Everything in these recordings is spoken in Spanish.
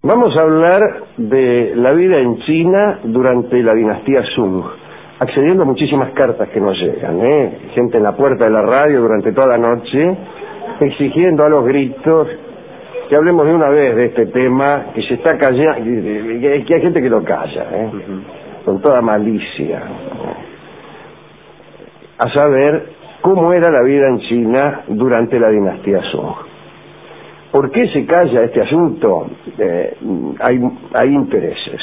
Vamos a hablar de la vida en China durante la dinastía Sung, accediendo a muchísimas cartas que nos llegan, gente en la puerta de la radio durante toda la noche, exigiendo a los gritos que hablemos de una vez de este tema, que se está callando, que hay gente que lo calla, con toda malicia, a saber cómo era la vida en China durante la dinastía Song. ¿Por qué se calla este asunto? Hay intereses.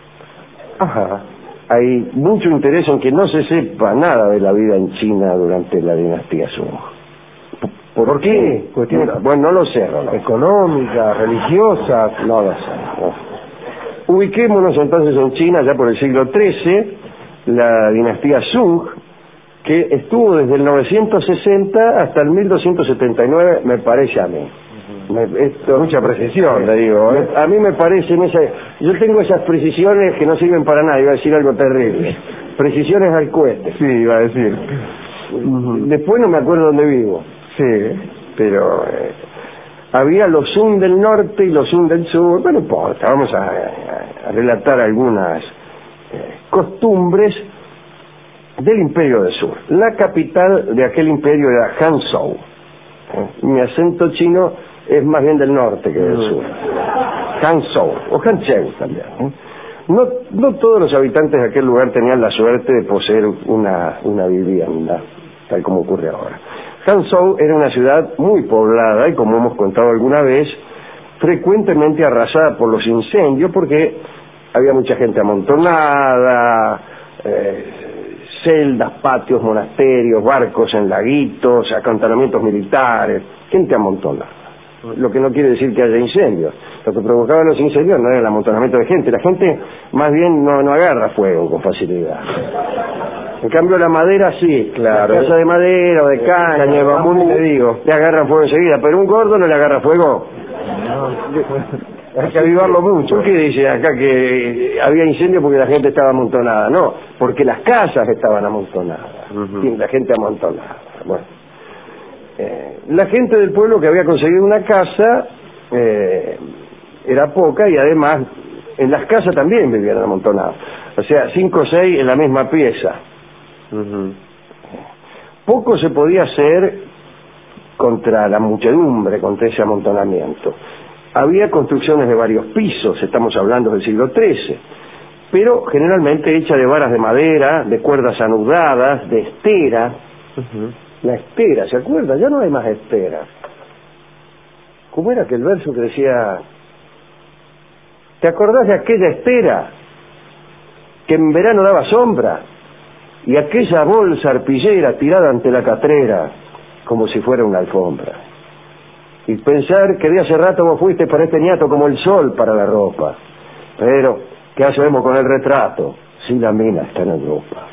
Hay mucho interés en que no se sepa nada de la vida en China durante la dinastía Song. ¿Por qué? Bueno, no lo sé, Ronald. Económica, religiosa, no lo sé. Ubiquémonos entonces en China ya por el siglo XIII, la dinastía Sung, que estuvo desde el 960 hasta el 1279, me parece a mí. Esto, mucha precisión, le digo. A mí me parece, yo tengo esas precisiones que no sirven para nada, iba a decir algo terrible. Precisiones al cohete. Sí, iba a decir. Después no me acuerdo dónde vivo. Sí, pero había los Sung del norte y los Sung del sur. Bueno, no importa, vamos a relatar algunas costumbres del imperio del sur. La capital de aquel imperio era Hanzhou. Mi acento chino es más bien del norte que del sur. Hanzhou, o Hanzhou también. No todos los habitantes de aquel lugar tenían la suerte de poseer una vivienda, tal como ocurre ahora. Hanzhou era una ciudad muy poblada y, como hemos contado alguna vez, frecuentemente arrasada por los incendios porque había mucha gente amontonada, celdas, patios, monasterios, barcos en laguitos, acantonamientos militares, gente amontonada. Lo que no quiere decir que haya incendios. Lo que provocaba los incendios no era el amontonamiento de gente. La gente más bien no agarra fuego con facilidad. En cambio la madera sí, claro. La casa de madera o de caña de bambú, le digo, le agarran fuego enseguida, pero un gordo no le agarra fuego. Hay que avivarlo mucho. ¿Por qué dice acá que había incendio porque la gente estaba amontonada? No, porque las casas estaban amontonadas. La gente amontonada. Bueno, la gente del pueblo que había conseguido una casa era poca y además en las casas también vivían amontonados. O sea, 5 o 6 en la misma pieza. Poco se podía hacer contra la muchedumbre, contra ese amontonamiento. Había construcciones de varios pisos, estamos hablando del siglo XIII, pero generalmente hechas de varas de madera, de cuerdas anudadas, de estera. La estera, ¿se acuerda? Ya no hay más esteras. ¿Cómo era aquel verso que decía: ¿te acordás de aquella estera que en verano daba sombra? Y aquella bolsa arpillera tirada ante la catrera como si fuera una alfombra. Y pensar que de hace rato vos fuiste para este ñato como el sol para la ropa. Pero, ¿qué hacemos con el retrato si la mina está en Europa?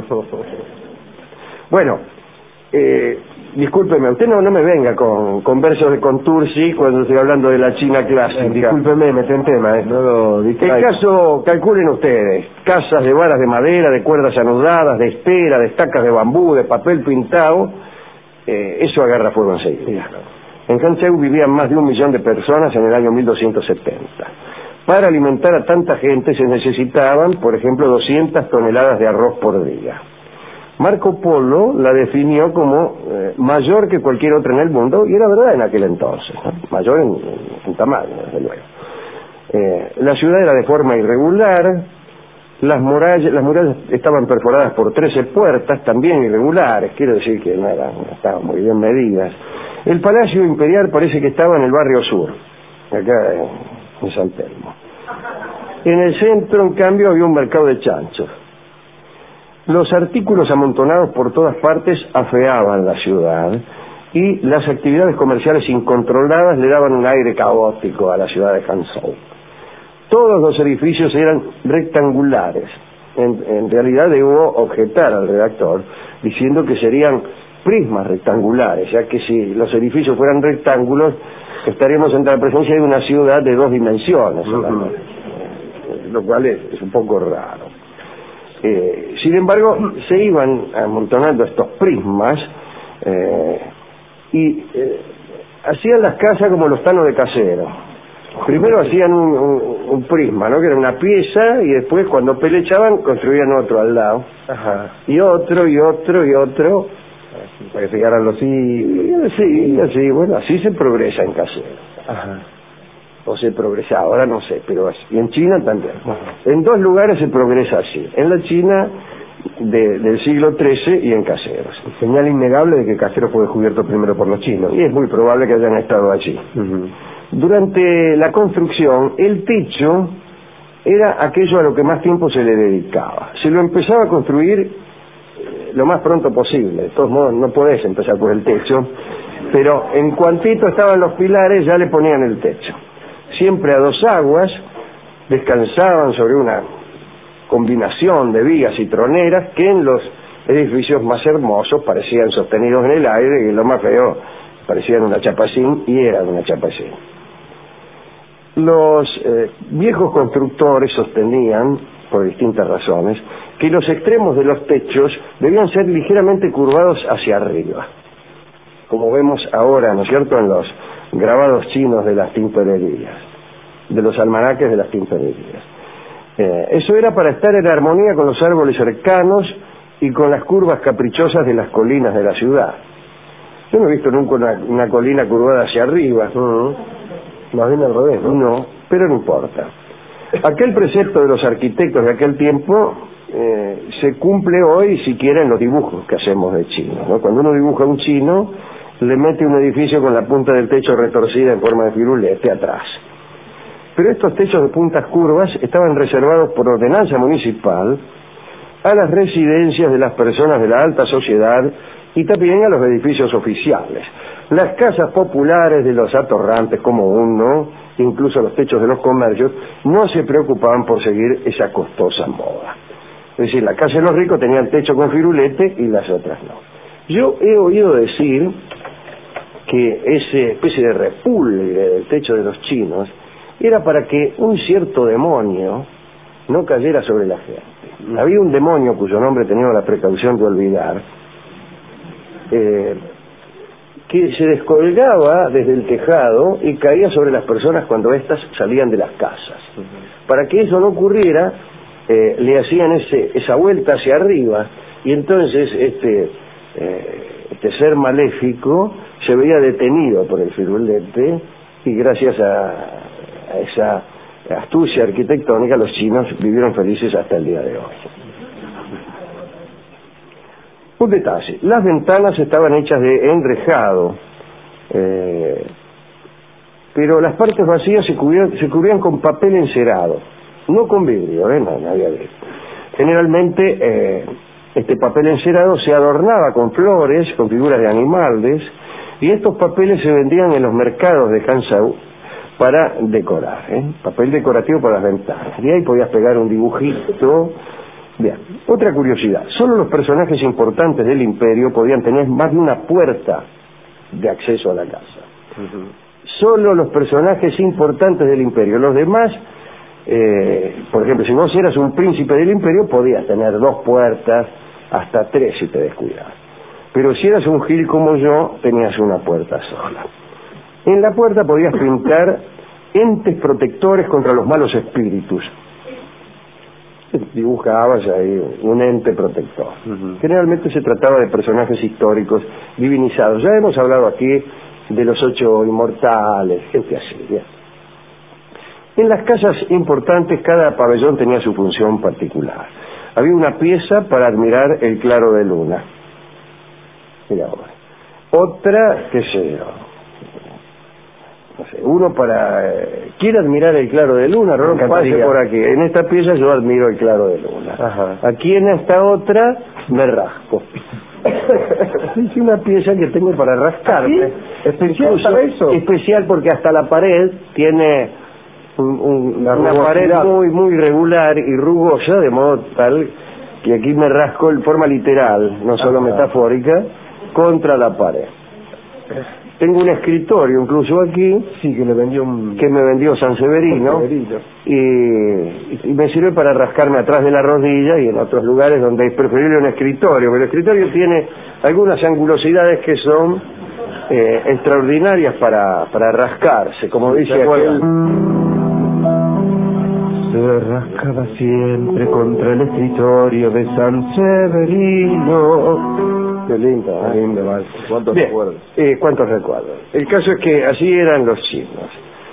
Bueno, discúlpeme, usted no me venga con versos de Contursi cuando estoy hablando de la China clásica. Discúlpeme, metí en tema, no lo distraigo. El caso, calculen ustedes, casas de varas de madera, de cuerdas anudadas, de estera, de estacas de bambú, de papel pintado, eso agarra fuego enseguida. En Hanzhou vivían más de 1 millón de personas en el año 1270. Para alimentar a tanta gente se necesitaban, por ejemplo, 200 toneladas de arroz por día. Marco Polo la definió como mayor que cualquier otra en el mundo, y era verdad en aquel entonces, ¿no? Mayor en tamaño, desde luego. La ciudad era de forma irregular, las murallas estaban perforadas por 13 puertas, también irregulares, quiero decir que no estaban muy bien medidas. El Palacio Imperial parece que estaba en el barrio sur, acá en San Telmo. En el centro, en cambio, había un mercado de chanchos. Los artículos amontonados por todas partes afeaban la ciudad y las actividades comerciales incontroladas le daban un aire caótico a la ciudad de Hanzhou. Todos los edificios eran rectangulares. En realidad debo objetar al redactor diciendo que serían prismas rectangulares, ya que si los edificios fueran rectángulos estaríamos ante la presencia de una ciudad de 2 dimensiones, lo cual es un poco raro. Sin embargo, se iban amontonando estos prismas y hacían las casas como los tanos de casero. Primero hacían un prisma, ¿no? Que era una pieza, y después cuando pelechaban construían otro al lado. Ajá. Y otro, y otro, y otro. Para que llegaran los hijos. Sí, así, bueno, así se progresa en Casero. Ajá. O se progresa, ahora no sé, pero así. Y en China también. Ajá. En dos lugares se progresa así. En la China del siglo XIII y en Caseros. Señal innegable de que Caseros fue descubierto primero por los chinos. Y es muy probable que hayan estado allí. Durante la construcción, el techo era aquello a lo que más tiempo se le dedicaba. Se lo empezaba a construir lo más pronto posible. De todos modos, no podés empezar por el techo, pero en cuantito estaban los pilares, ya le ponían el techo. Siempre a dos aguas, descansaban sobre una combinación de vigas y troneras que en los edificios más hermosos parecían sostenidos en el aire, y lo más feo, parecían una chapacín, y eran una chapacín. Los viejos constructores sostenían, por distintas razones, que los extremos de los techos debían ser ligeramente curvados hacia arriba, como vemos ahora, ¿no es cierto?, en los grabados chinos de las tintorerías, de los almanaques de las tintorerías. Eso era para estar en armonía con los árboles cercanos y con las curvas caprichosas de las colinas de la ciudad. Yo no he visto nunca una colina curvada hacia arriba. Más bien al revés, ¿no? No, pero no importa. Aquel precepto de los arquitectos de aquel tiempo se cumple hoy siquiera en los dibujos que hacemos de chinos, ¿no? Cuando uno dibuja un chino, le mete un edificio con la punta del techo retorcida en forma de firulete atrás. Pero estos techos de puntas curvas estaban reservados por ordenanza municipal a las residencias de las personas de la alta sociedad y también a los edificios oficiales. Las casas populares de los atorrantes como uno, incluso los techos de los comercios, no se preocupaban por seguir esa costosa moda. Es decir, la casa de los ricos tenía el techo con firulete y las otras no. Yo he oído decir que esa especie de repulgue del techo de los chinos era para que un cierto demonio no cayera sobre la gente. Había un demonio cuyo nombre tenía la precaución de olvidar, que se descolgaba desde el tejado y caía sobre las personas cuando éstas salían de las casas. Para que eso no ocurriera, le hacían esa vuelta hacia arriba, y entonces este ser maléfico se veía detenido por el firulete, y gracias a esa astucia arquitectónica los chinos vivieron felices hasta el día de hoy. Un detalle, las ventanas estaban hechas de enrejado, pero las partes vacías se cubrían con papel encerado, no con vidrio, no había vidrio. Generalmente este papel encerado se adornaba con flores, con figuras de animales, y estos papeles se vendían en los mercados de Hangzhou para decorar, papel decorativo para las ventanas. Y ahí podías pegar un dibujito. Bien, otra curiosidad, solo los personajes importantes del imperio podían tener más de una puerta de acceso a la casa. Solo los personajes importantes del imperio. Los demás, por ejemplo, si vos eras un príncipe del imperio, podías tener 2 puertas, hasta 3 si te descuidabas. Pero si eras un gil como yo, tenías una puerta sola. En la puerta podías pintar entes protectores contra los malos espíritus. Dibujabas ahí un ente protector. Generalmente se trataba de personajes históricos divinizados. Ya hemos hablado aquí de los 8 inmortales, gente así. ¿Ya? En las casas importantes cada pabellón tenía su función particular. Había una pieza para admirar el claro de luna. Mira ahora. Otra, qué sé yo, no sé, uno para... ¿quiere admirar el claro de luna? No, pase por aquí. En esta pieza yo admiro el claro de luna. Ajá. Aquí en esta otra me rasco. Es una pieza que tengo para rascarme. ¿Sí? ¿Especial para eso? Especial porque hasta la pared tiene una pared muy regular y rugosa, de modo tal que aquí me rasco en forma literal, no solo metafórica, contra la pared. Tengo un escritorio incluso aquí, sí, que me vendió San Severino, y me sirve para rascarme atrás de la rodilla y en otros lugares donde es preferible un escritorio, pero el escritorio tiene algunas angulosidades que son extraordinarias para rascarse, como dice aquel... Se rascaba siempre contra el escritorio de San Severino. Qué lindo, Qué lindo, vale. ¿Cuántos recuerdos? ¿Cuántos recuerdos? El caso es que así eran los chinos.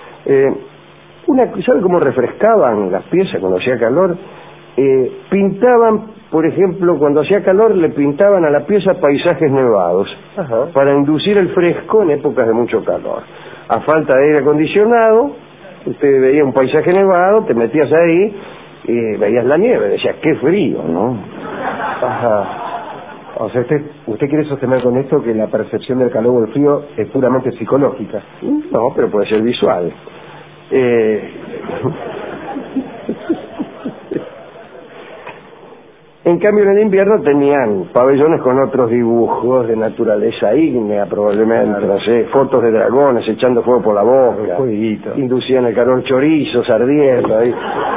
¿Sabe cómo refrescaban las piezas cuando hacía calor? Pintaban, por ejemplo, cuando hacía calor le pintaban a la pieza paisajes nevados. Ajá. Para inducir el fresco en épocas de mucho calor. A falta de aire acondicionado, usted veía un paisaje nevado, te metías ahí y veías la nieve, decías, qué frío, ¿no? Ajá. O sea, usted quiere sostener con esto que la percepción del calor o el frío es puramente psicológica. No, pero puede ser visual. En cambio, en el invierno tenían pabellones con otros dibujos de naturaleza ígnea, probablemente, no sé, fotos de dragones echando fuego por la boca, inducían el calor, chorizos ardiendo, ahí,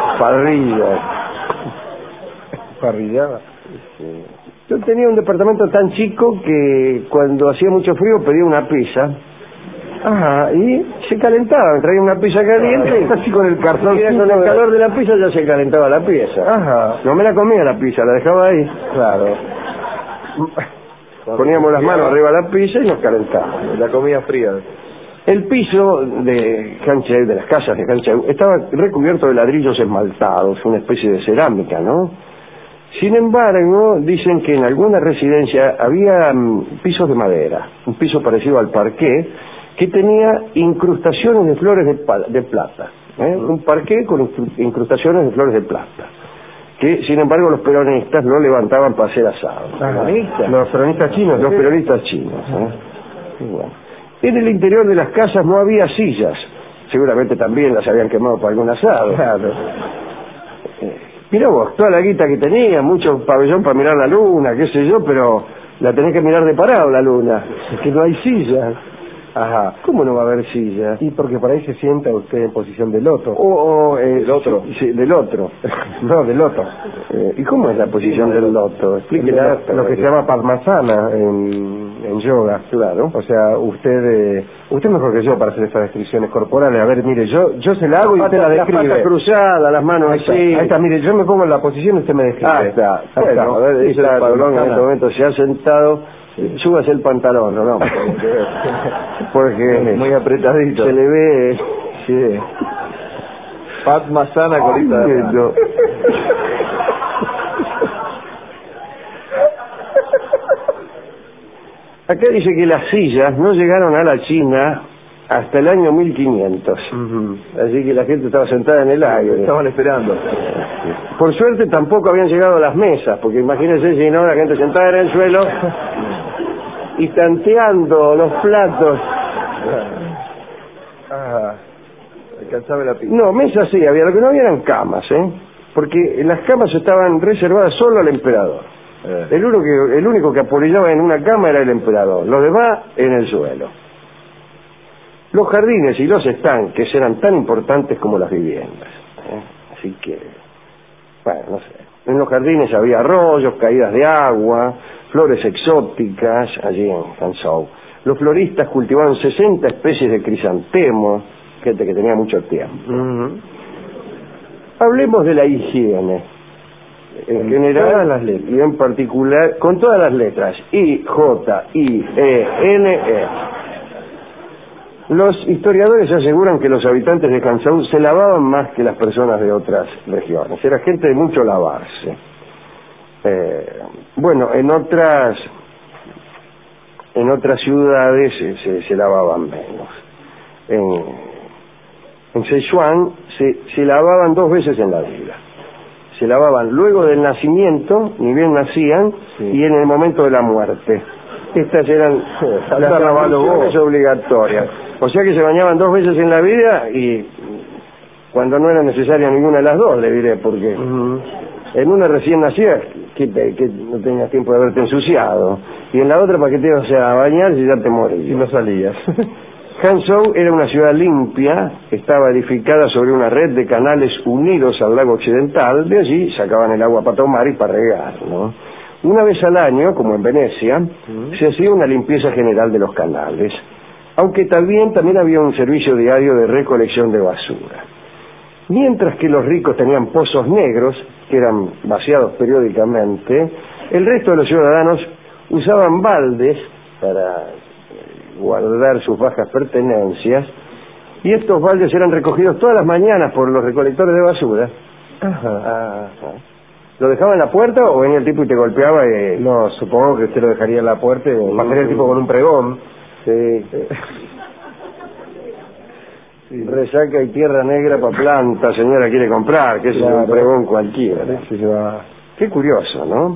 parrillada. Sí. Yo tenía un departamento tan chico que cuando hacía mucho frío pedía una pizza. Ajá, y se calentaba, traía una pizza caliente, así con el cartón. Y con el calor de la pizza ya se calentaba la pieza. Ajá. No me la comía la pizza, la dejaba ahí. Claro. Poníamos las manos arriba de la pizza y nos calentábamos. La comida fría. El piso de Hangzhou, de las casas de Hangzhou, estaba recubierto de ladrillos esmaltados, una especie de cerámica, ¿no? Sin embargo, dicen que en alguna residencia había pisos de madera, un piso parecido al parqué, que tenía incrustaciones de flores de plata, un parqué con incrustaciones de flores de plata, que sin embargo los peronistas no levantaban para hacer asado. Los peronistas chinos. Los peronistas chinos. Bueno. En el interior de las casas no había sillas, seguramente también las habían quemado para algún asado. Claro. Mirá vos, toda la guita que tenía, mucho pabellón para mirar la luna, qué sé yo, pero la tenés que mirar de parado la luna, es que no hay sillas. Ajá. ¿Cómo no va a haber silla? Y porque por ahí se sienta usted en posición de loto. ¿Del otro? Sí, del otro. No, del loto. ¿Y cómo es la posición del loto? Explíquela. Lo que se llama Padmasana en yoga. Claro. O sea, usted es mejor que yo para hacer estas descripciones corporales. A ver, mire, yo se la hago y usted la describe. Las patas cruzadas, las manos así. Ahí está, mire, yo me pongo en la posición y usted me describe. Ahí está. Bueno, a ver, dice el Pablón en este momento se ha sentado. Sí. Súbase el pantalón, ¿no? Porque muy apretadito. Se le ve... Sí. Padmasana, colita. No. Acá dice que las sillas no llegaron a la China hasta el año 1500. Así que la gente estaba sentada en el aire. Estaban esperando. Por suerte tampoco habían llegado las mesas, porque imagínense si no, la gente sentada en el suelo y tanteando los platos. Alcanzaba la pizza. No, mesas sí había, lo que no había eran camas, porque las camas estaban reservadas solo al emperador. El único que apolillaba en una cama era el emperador, los demás en el suelo. Los jardines y los estanques eran tan importantes como las viviendas. Así que, bueno, no sé. En los jardines había arroyos, caídas de agua, flores exóticas, allí en Hangzhou. Los floristas cultivaban 60 especies de crisantemos, gente que tenía mucho tiempo. Hablemos de la higiene. En general, y en particular, con todas las letras, I, J, I, E, N, E. Los historiadores aseguran que los habitantes de Hangzhou se lavaban más que las personas de otras regiones. Era gente de mucho lavarse. Bueno, en otras ciudades se lavaban menos. En Sichuan se lavaban 2 veces en la vida. Se lavaban luego del nacimiento, ni bien nacían, y en el momento de la muerte. Estas eran las lavaciones obligatorias. O sea que se bañaban 2 veces en la vida y cuando no era necesaria ninguna de las dos, le diré, porque en una recién nacida que no tenías tiempo de haberte ensuciado, y en la otra para que te ibas a bañar si ya te morías. Y no salías. Hangzhou era una ciudad limpia, estaba edificada sobre una red de canales unidos al lago occidental, de allí sacaban el agua para tomar y para regar, ¿no? Una vez al año, como en Venecia, se hacía una limpieza general de los canales. aunque también había un servicio diario de recolección de basura. Mientras que los ricos tenían pozos negros, que eran vaciados periódicamente, el resto de los ciudadanos usaban baldes para guardar sus bajas pertenencias, y estos baldes eran recogidos todas las mañanas por los recolectores de basura. Ajá. ¿Lo dejaba en la puerta o venía el tipo y te golpeaba? No, supongo que usted lo dejaría en la puerta y pasaría el tipo con un pregón. Sí. Sí. Resaca y tierra negra para planta, señora quiere comprar, que es un pregón cualquiera. Qué curioso, ¿no?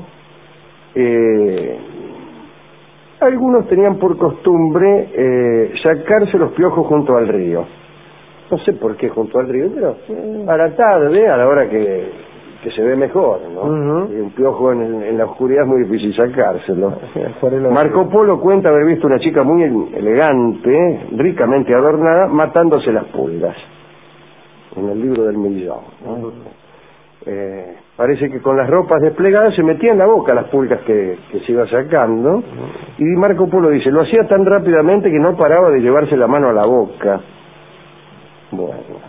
Algunos tenían por costumbre sacarse los piojos junto al río. No sé por qué junto al río, pero a la tarde, a la hora que se ve mejor, ¿no? Y un piojo en la oscuridad es muy difícil sacárselo. Marco Polo cuenta haber visto una chica muy elegante, ricamente adornada, matándose las pulgas, en el libro del millón, ¿no? Parece que con las ropas desplegadas se metía en la boca las pulgas que se iba sacando, y Marco Polo dice, lo hacía tan rápidamente que no paraba de llevarse la mano a la boca. Bueno,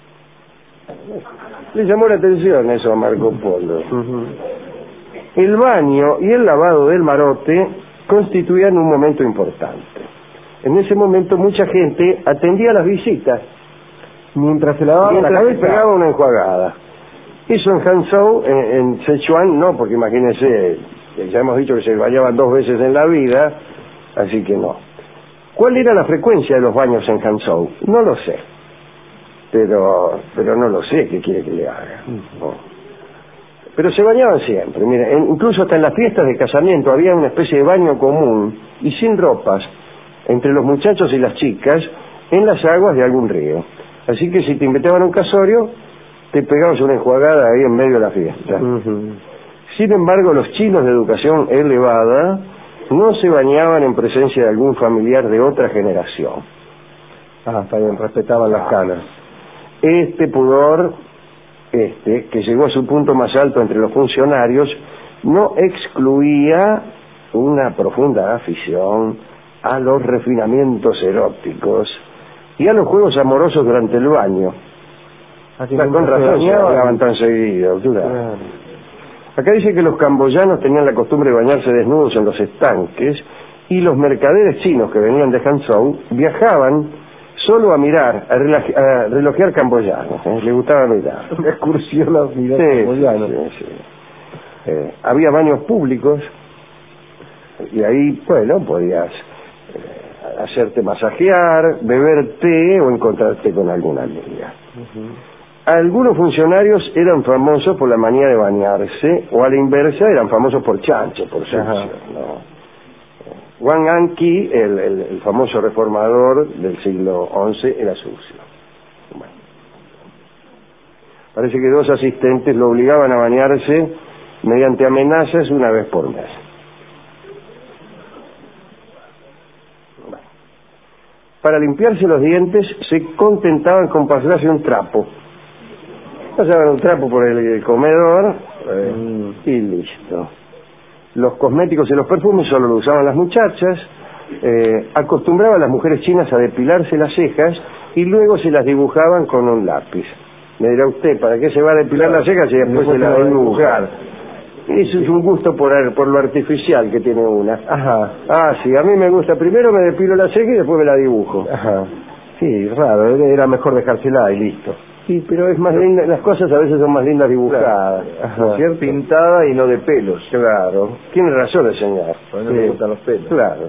le llamó la atención eso a Marco Polo. El baño y el lavado del marote constituían un momento importante. En ese momento mucha gente atendía las visitas mientras se lavaba la cabeza, pegaba una enjuagada. Eso en Hangzhou, en Sichuan no, porque imagínense, ya hemos dicho que se bañaban 2 veces en la vida, así que no. ¿Cuál era la frecuencia de los baños en Hangzhou? No lo sé. Pero no lo sé, ¿qué quiere que le haga? No. Pero se bañaban siempre, mire, incluso hasta en las fiestas de casamiento había una especie de baño común y sin ropas entre los muchachos y las chicas en las aguas de algún río. Así que si te invitaban a un casorio, te pegabas una enjuagada ahí en medio de la fiesta. Sin embargo, los chinos de educación elevada no se bañaban en presencia de algún familiar de otra generación. Está bien, respetaban las canas. Este pudor, que llegó a su punto más alto entre los funcionarios, no excluía una profunda afición a los refinamientos eróticos y a los juegos amorosos durante el baño. Con razón se bañaban tan seguido, claro. Acá dice que los camboyanos tenían la costumbre de bañarse desnudos en los estanques, y los mercaderes chinos que venían de Hangzhou viajaban solo a mirar, a relojear camboyanos, les gustaba mirar. Una excursión a mirar camboyanos. Había baños públicos, y ahí, bueno, podías hacerte masajear, beber té o encontrarte con alguna amiga. Algunos funcionarios eran famosos por la manía de bañarse, o a la inversa eran famosos por chancho, por sucio, ¿no? Wang Anqi, el famoso reformador del siglo XI, era sucio. Bueno. Parece que 2 asistentes lo obligaban a bañarse mediante amenazas una vez por mes. Bueno. Para limpiarse los dientes se contentaban con pasarse un trapo. Pasaban un trapo por el comedor y listo. Los cosméticos y los perfumes solo lo usaban las muchachas. Acostumbraban las mujeres chinas a depilarse las cejas y luego se las dibujaban con un lápiz. Me dirá usted, ¿para qué se va a depilar las cejas y después se las va a dibujar? Eso es un gusto por lo artificial que tiene una. Sí, a mí me gusta, primero me depilo la ceja y después me la dibujo. Sí, raro, era mejor dejársela y listo. Sí, pero es más linda, las cosas a veces son más lindas dibujadas, ¿cierto? Pintada y no de pelos. Claro, tiene razón el señor. No me gustan los pelos. Claro.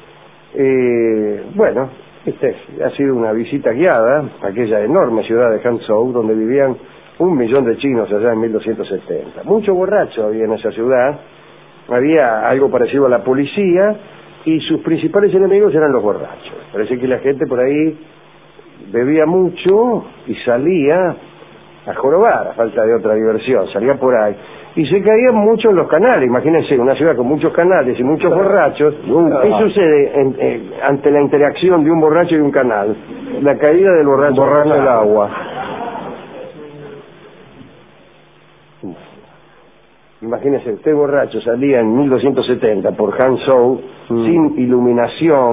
Bueno, ha sido una visita guiada a aquella enorme ciudad de Hangzhou, donde vivían 1 millón de chinos allá en 1270. Mucho borracho había en esa ciudad, había algo parecido a la policía, y sus principales enemigos eran los borrachos. Parece que la gente por ahí bebía mucho y salía a jorobar, a falta de otra diversión, salía por ahí. Y se caían mucho en los canales, imagínense, una ciudad con muchos canales y muchos borrachos. ¿Qué sucede ante la interacción de un borracho y un canal? La caída del borracho en el agua. Imagínense, usted borracho salía en 1270 por Hangzhou, sin iluminación,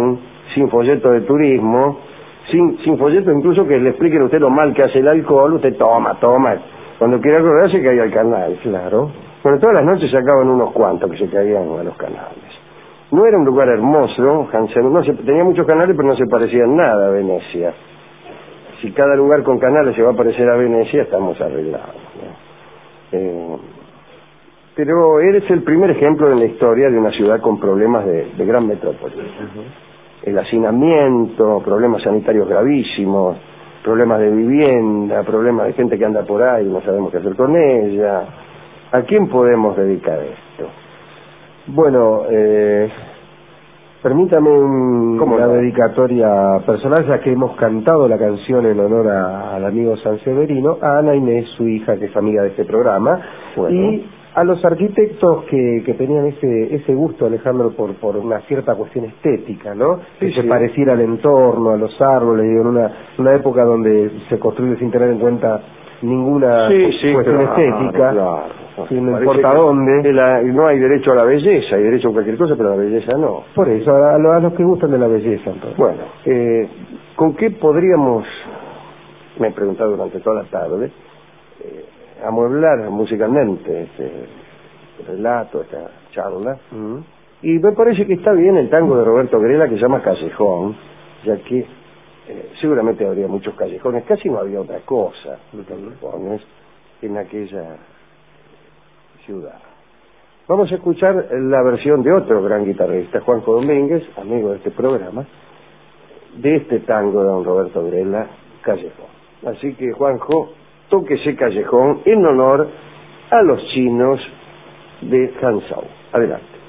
sin folleto de turismo, sin folleto incluso que le expliquen a usted lo mal que hace el alcohol, usted toma, cuando quiera acordarse que caía al canal. Claro. Bueno, todas las noches sacaban unos cuantos que se caían a los canales. No era un lugar hermoso, tenía muchos canales, pero no se parecía en nada a Venecia. Si cada lugar con canales se va a parecer a Venecia, estamos arreglados, ¿no? Pero eres el primer ejemplo en la historia de una ciudad con problemas de gran metrópoli. El hacinamiento, problemas sanitarios gravísimos, problemas de vivienda, problemas de gente que anda por ahí y no sabemos qué hacer con ella. ¿A quién podemos dedicar esto? Bueno, permítame una dedicatoria personal, ya que hemos cantado la canción en honor al amigo San Severino, a Ana Inés, su hija, que es amiga de este programa, y a los arquitectos que tenían ese gusto, Alejandro, por una cierta cuestión estética, ¿no? Que se pareciera al entorno, a los árboles, digo, en una época donde se construye sin tener en cuenta ninguna cuestión estética. Claro. No importa dónde. No hay derecho a la belleza, hay derecho a cualquier cosa, pero a la belleza no. Por eso, a los que gustan de la belleza, entonces. Bueno, ¿con qué podríamos, me he preguntado durante toda la tarde, amueblar musicalmente este relato, esta charla? Y me parece que está bien el tango de Roberto Grela, que se llama Callejón, ya que seguramente habría muchos callejones, casi no había otra cosa, los callejones en aquella ciudad. Vamos a escuchar la versión de otro gran guitarrista, Juanjo Domínguez, amigo de este programa, de este tango de don Roberto Grela, Callejón. Así que, Juanjo, tóquese Callejón en honor a los chinos de Hangzhou. Adelante.